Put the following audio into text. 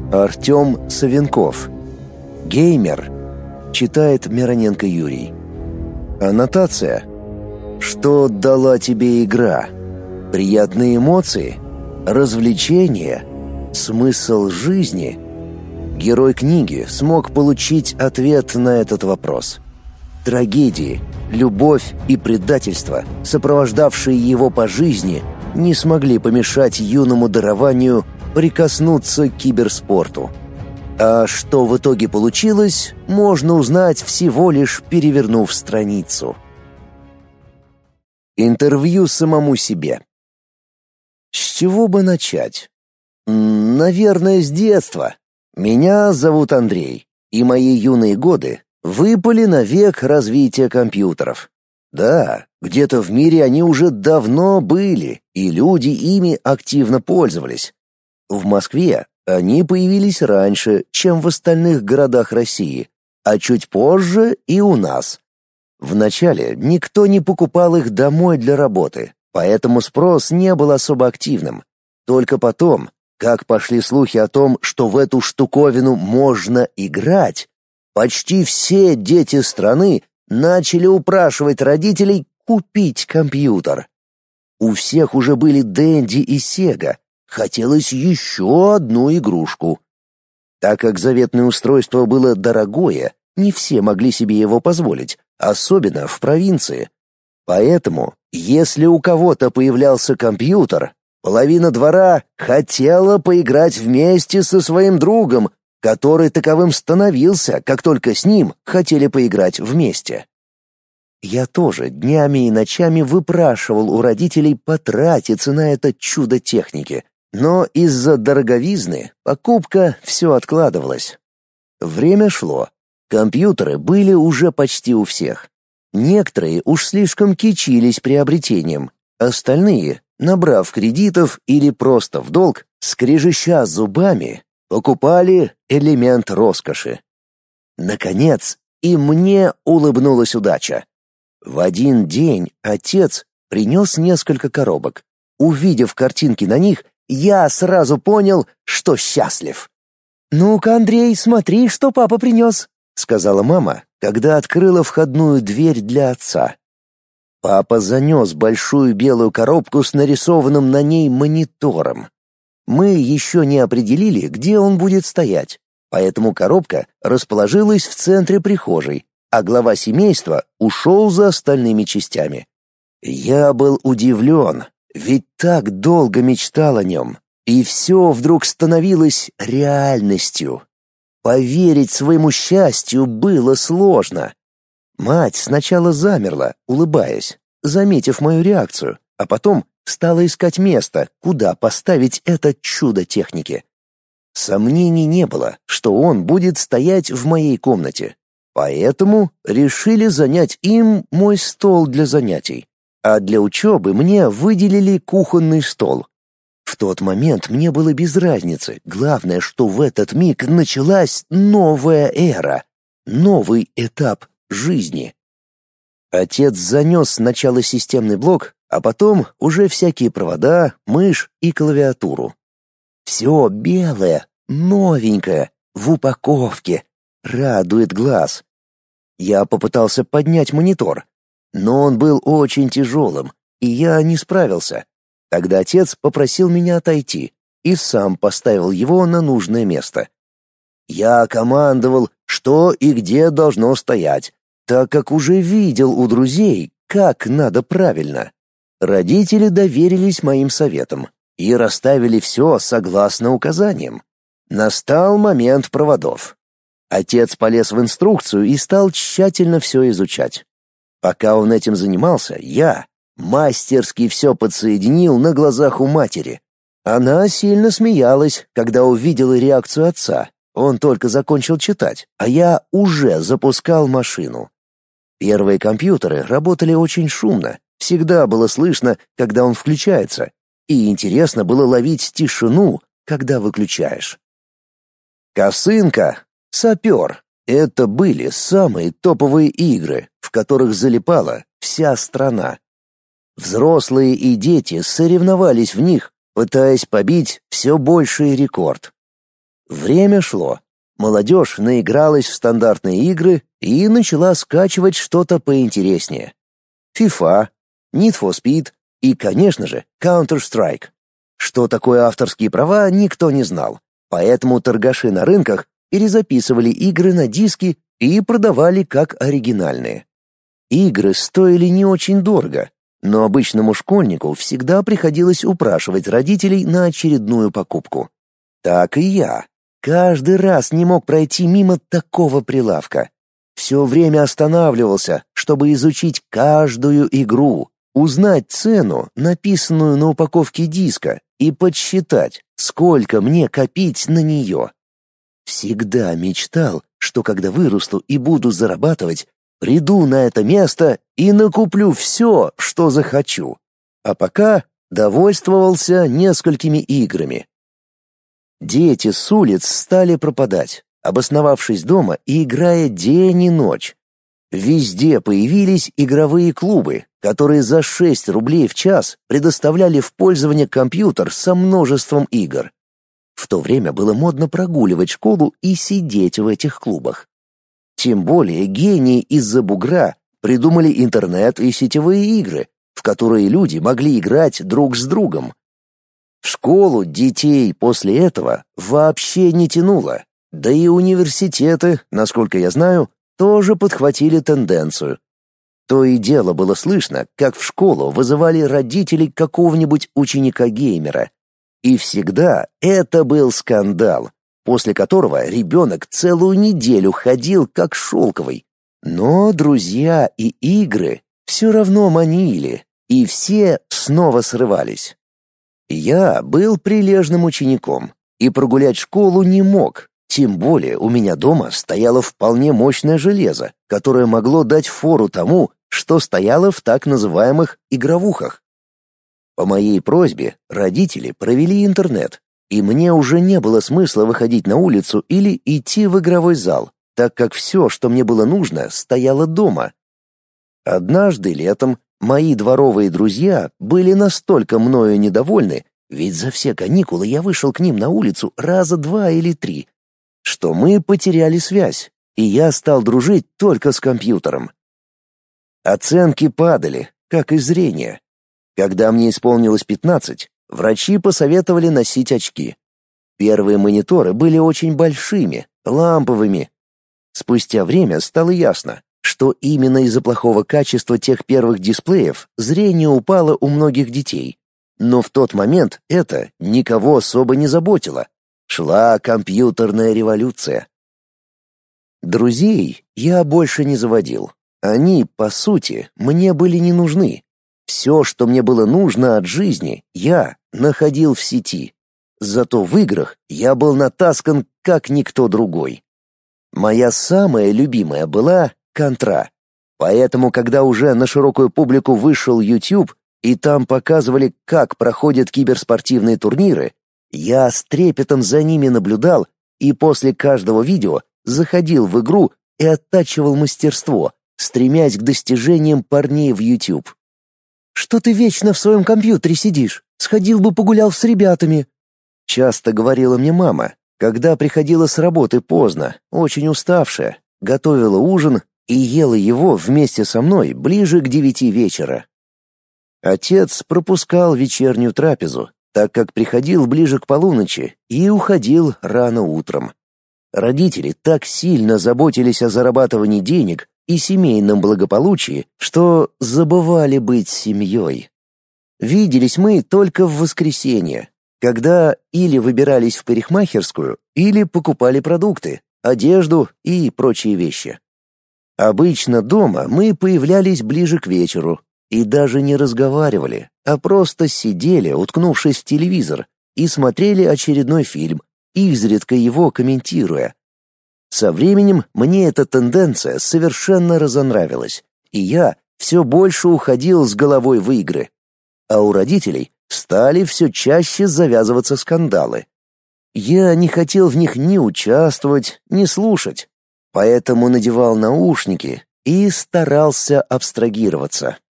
Артем Савенков. Геймер. Читает Мироненко Юрий. Аннотация. Что дала тебе игра? Приятные эмоции? Развлечения? Смысл жизни? Герой книги смог получить ответ на этот вопрос. Трагедии, любовь и предательство, сопровождавшие его по жизни, не смогли помешать юному дарованию прикоснуться к киберспорту. А что в итоге получилось, можно узнать всего лишь перевернув страницу. Интервью самому себе. С чего бы начать? Наверное, с детства. Меня зовут Андрей, и мои юные годы выпали на век развития компьютеров. Да, где-то в мире они уже давно были, и люди ими активно пользовались. В Москве они появились раньше, чем в остальных городах России, а чуть позже и у нас. Вначале никто не покупал их домой для работы, поэтому спрос не был особо активным. Только потом, как пошли слухи о том, что в эту штуковину можно играть, почти все дети страны начали упрашивать родителей купить компьютер. У всех уже были Денди и Сега. Хотелось еще одну игрушку. Так как заветное устройство было дорогое, не все могли себе его позволить, особенно в провинции. Поэтому, если у кого-то появлялся компьютер, половина двора хотела поиграть вместе со своим другом, который таковым становился, как только с ним хотели поиграть вместе. Я тоже днями и ночами выпрашивал у родителей потратиться на это чудо техники, но из-за дороговизны покупка все откладывалась. Время шло. Компьютеры были уже почти у всех. Некоторые уж слишком кичились приобретением, остальные, набрав кредитов или просто в долг, скрежеща зубами, покупали элемент роскоши. Наконец, и мне улыбнулась удача. В один день отец принес несколько коробок. Увидев картинки на них, я сразу понял, что счастлив. «Ну-ка, Андрей, смотри, что папа принес», — сказала мама, когда открыла входную дверь для отца. Папа занес большую белую коробку с нарисованным на ней монитором. Мы еще не определили, где он будет стоять, поэтому коробка расположилась в центре прихожей, а глава семейства ушел за остальными частями. Я был удивлен, ведь так долго мечтал о нем, и все вдруг становилось реальностью. Поверить своему счастью было сложно. Мать сначала замерла, улыбаясь, заметив мою реакцию, а потом стала искать место, куда поставить это чудо техники. Сомнений не было, что он будет стоять в моей комнате. Поэтому решили занять им мой стол для занятий. А для учебы мне выделили кухонный стол. В тот момент мне было без разницы. Главное, что в этот миг началась новая эра, новый этап жизни. Отец занес сначала системный блок, а потом уже всякие провода, мышь и клавиатуру. Все белое, новенькое, в упаковке. Радует глаз. Я попытался поднять монитор, но он был очень тяжелым, и я не справился. Тогда отец попросил меня отойти и сам поставил его на нужное место. Я командовал, что и где должно стоять, так как уже видел у друзей, как надо правильно. Родители доверились моим советам и расставили все согласно указаниям. Настал момент проводов. Отец полез в инструкцию и стал тщательно все изучать. Пока он этим занимался, я мастерски все подсоединил на глазах у матери. Она сильно смеялась, когда увидела реакцию отца. Он только закончил читать, а я уже запускал машину. Первые компьютеры работали очень шумно. Всегда было слышно, когда он включается, и интересно было ловить тишину, когда выключаешь. Косынка, сапер — это были самые топовые игры, в которых залипала вся страна. Взрослые и дети соревновались в них, пытаясь побить все больший рекорд. Время шло. Молодежь наигралась в стандартные игры и начала скачивать что-то поинтереснее. FIFA, Need for Speed и, конечно же, Counter-Strike. Что такое авторские права, никто не знал, поэтому торгаши на рынках перезаписывали игры на диски и продавали как оригинальные. Игры стоили не очень дорого, но обычному школьнику всегда приходилось упрашивать родителей на очередную покупку. Так и я. Каждый раз не мог пройти мимо такого прилавка. Все время останавливался, чтобы изучить каждую игру, узнать цену, написанную на упаковке диска, и подсчитать, сколько мне копить на нее. Всегда мечтал, что когда вырасту и буду зарабатывать, приду на это место и накуплю все, что захочу. А пока довольствовался несколькими играми. Дети с улиц стали пропадать, обосновавшись дома и играя день и ночь. Везде появились игровые клубы, которые за 6 рублей в час предоставляли в пользование компьютер со множеством игр. В то время было модно прогуливать школу и сидеть в этих клубах. Тем более гении из-за бугра придумали интернет и сетевые игры, в которые люди могли играть друг с другом. В школу детей после этого вообще не тянуло, да и университеты, насколько я знаю, тоже подхватили тенденцию. То и дело было слышно, как в школу вызывали родителей какого-нибудь ученика-геймера. И всегда это был скандал, после которого ребенок целую неделю ходил как шелковый. Но друзья и игры все равно манили, и все снова срывались. Я был прилежным учеником и прогулять школу не мог. Тем более у меня дома стояло вполне мощное железо, которое могло дать фору тому, что стояло в так называемых игровухах. По моей просьбе родители провели интернет, и мне уже не было смысла выходить на улицу или идти в игровой зал, так как все, что мне было нужно, стояло дома. Однажды летом мои дворовые друзья были настолько мною недовольны, ведь за все каникулы я вышел к ним на улицу раза 2 или 3, что мы потеряли связь, и я стал дружить только с компьютером. Оценки падали, как и зрение. Когда мне исполнилось 15, врачи посоветовали носить очки. Первые мониторы были очень большими, ламповыми. Спустя время стало ясно, что именно из-за плохого качества тех первых дисплеев зрение упало у многих детей. Но в тот момент это никого особо не заботило. Шла компьютерная революция. Друзей я больше не заводил. Они, по сути, мне были не нужны. Все, что мне было нужно от жизни, я находил в сети. Зато в играх я был натаскан как никто другой. Моя самая любимая была Контра. Поэтому, когда уже на широкую публику вышел YouTube, и там показывали, как проходят киберспортивные турниры, я с трепетом за ними наблюдал и после каждого видео заходил в игру и оттачивал мастерство, стремясь к достижениям парней в YouTube. «Что ты вечно в своем компьютере сидишь? Сходил бы погулял с ребятами», — часто говорила мне мама, когда приходила с работы поздно, очень уставшая, готовила ужин и ела его вместе со мной ближе к 9 вечера. Отец пропускал вечернюю трапезу, так как приходил ближе к полуночи и уходил рано утром. Родители так сильно заботились о зарабатывании денег и семейном благополучии, что забывали быть семьей. Виделись мы только в воскресенье, когда или выбирались в парикмахерскую, или покупали продукты, одежду и прочие вещи. Обычно дома мы появлялись ближе к вечеру и даже не разговаривали, а просто сидели, уткнувшись в телевизор, и смотрели очередной фильм, изредка его комментируя. Со временем мне эта тенденция совершенно разонравилась, и я все больше уходил с головой в игры. А у родителей стали все чаще завязываться скандалы. Я не хотел в них ни участвовать, ни слушать, поэтому надевал наушники и старался абстрагироваться.